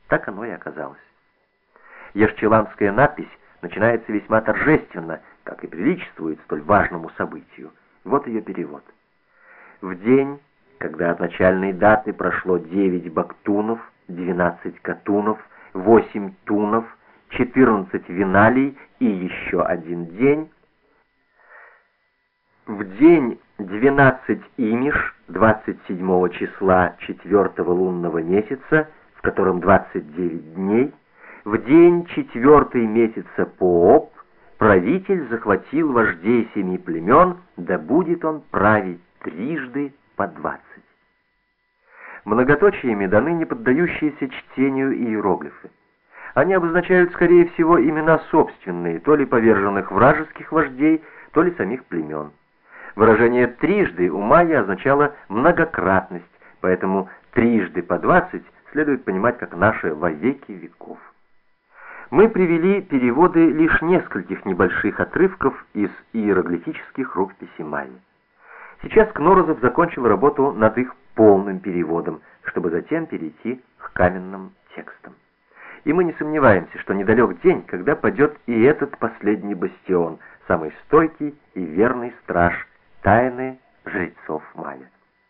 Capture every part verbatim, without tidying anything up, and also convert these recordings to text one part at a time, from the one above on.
Так оно и оказалось. Ешчеланская надпись начинается весьма торжественно, как и приличествует столь важному событию. Вот ее перевод. В день, когда от начальной даты прошло девять бактунов, двенадцать катунов, восемь тунов, четырнадцать виналий и еще один день, в день двенадцать имиш, двадцать седьмого числа четвертого лунного месяца, в котором двадцать девять дней, в день четвертый месяца Пооп, правитель захватил вождей семи племен, да будет он править трижды по двадцать. Многоточиями даны не поддающиеся чтению иероглифы. Они обозначают, скорее всего, имена собственные, то ли поверженных вражеских вождей, то ли самих племен. Выражение «трижды» у майя означало многократность, поэтому «трижды по двадцать» следует понимать как наше «во веки веков». Мы привели переводы лишь нескольких небольших отрывков из иероглифических рукописей майя. Сейчас Кнорозов закончил работу над их полным переводом, чтобы затем перейти к каменным текстам. И мы не сомневаемся, что недалек день, когда падет и этот последний бастион, самый стойкий и верный страж тайны жрецов майя.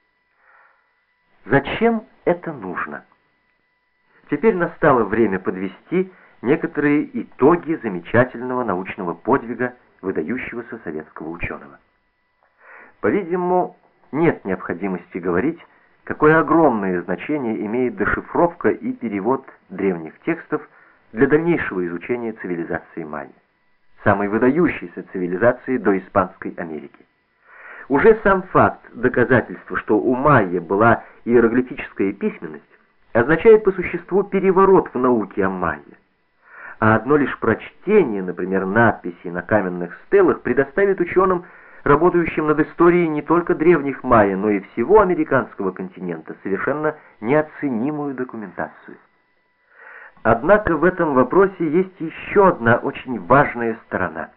Зачем это нужно? Теперь настало время подвести некоторые итоги замечательного научного подвига выдающегося советского ученого. По-видимому, нет необходимости говорить, какое огромное значение имеет дешифровка и перевод древних текстов для дальнейшего изучения цивилизации майя, самой выдающейся цивилизации до Испанской Америки. Уже сам факт доказательства, что у майя была иероглифическая письменность, означает по существу переворот в науке о майя. А одно лишь прочтение, например, надписей на каменных стелах, предоставит ученым, работающим над историей не только древних майя, но и всего американского континента, совершенно неоценимую документацию. Однако в этом вопросе есть еще одна очень важная сторона.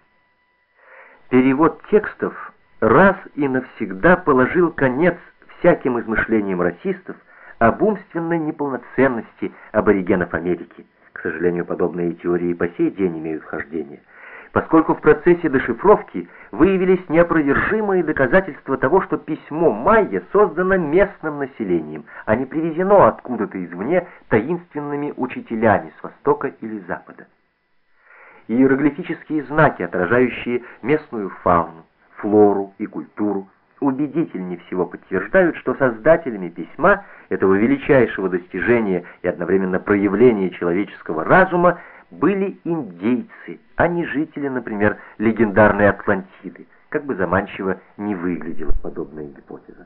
Перевод текстов раз и навсегда положил конец всяким измышлениям расистов об умственной неполноценности аборигенов Америки. К сожалению, подобные теории по сей день имеют хождение, поскольку в процессе дешифровки выявились неопровержимые доказательства того, что письмо майя создано местным населением, а не привезено откуда-то извне таинственными учителями с востока или запада. Иероглифические знаки, отражающие местную фауну, флору и культуру, убедительнее всего подтверждают, что создателями письма, этого величайшего достижения и одновременно проявления человеческого разума, были индейцы, а не жители, например, легендарной Атлантиды, как бы заманчиво не выглядела подобная гипотеза.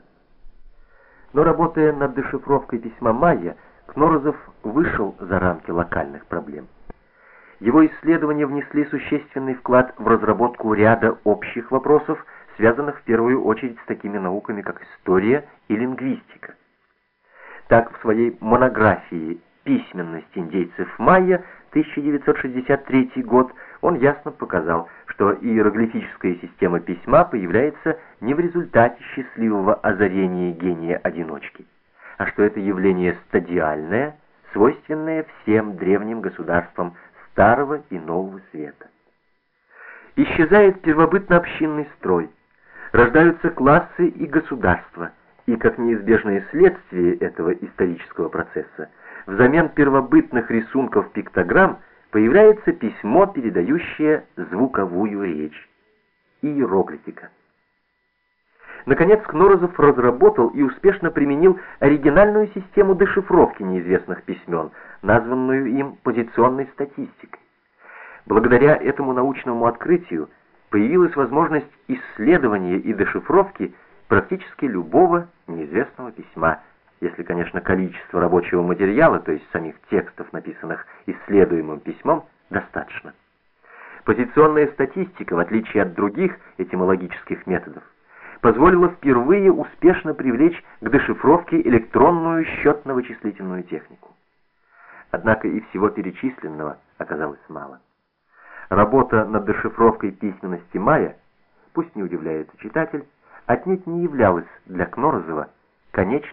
Но работая над дешифровкой письма майя, Кнорозов вышел за рамки локальных проблем. Его исследования внесли существенный вклад в разработку ряда общих вопросов, связанных в первую очередь с такими науками, как история и лингвистика. Так, в своей монографии «Письменность индейцев майя» тысяча девятьсот шестьдесят третий год он ясно показал, что иероглифическая система письма появляется не в результате счастливого озарения гения-одиночки, а что это явление стадиальное, свойственное всем древним государствам Старого и Нового Света. Исчезает первобытно-общинный строй, рождаются классы и государства, и как неизбежное следствие этого исторического процесса, взамен первобытных рисунков пиктограмм появляется письмо, передающее звуковую речь, иероглифика. Наконец, Кнорозов разработал и успешно применил оригинальную систему дешифровки неизвестных письмен, названную им позиционной статистикой. Благодаря этому научному открытию появилась возможность исследования и дешифровки практически любого неизвестного письма, если, конечно, количество рабочего материала, то есть самих текстов, написанных исследуемым письмом, достаточно. Позиционная статистика, в отличие от других этимологических методов, позволила впервые успешно привлечь к дешифровке электронную счетно-вычислительную технику. Однако и всего перечисленного оказалось мало. Работа над дешифровкой письменности майя, пусть не удивляется читатель, отнюдь не являлась для Кнорозова конечной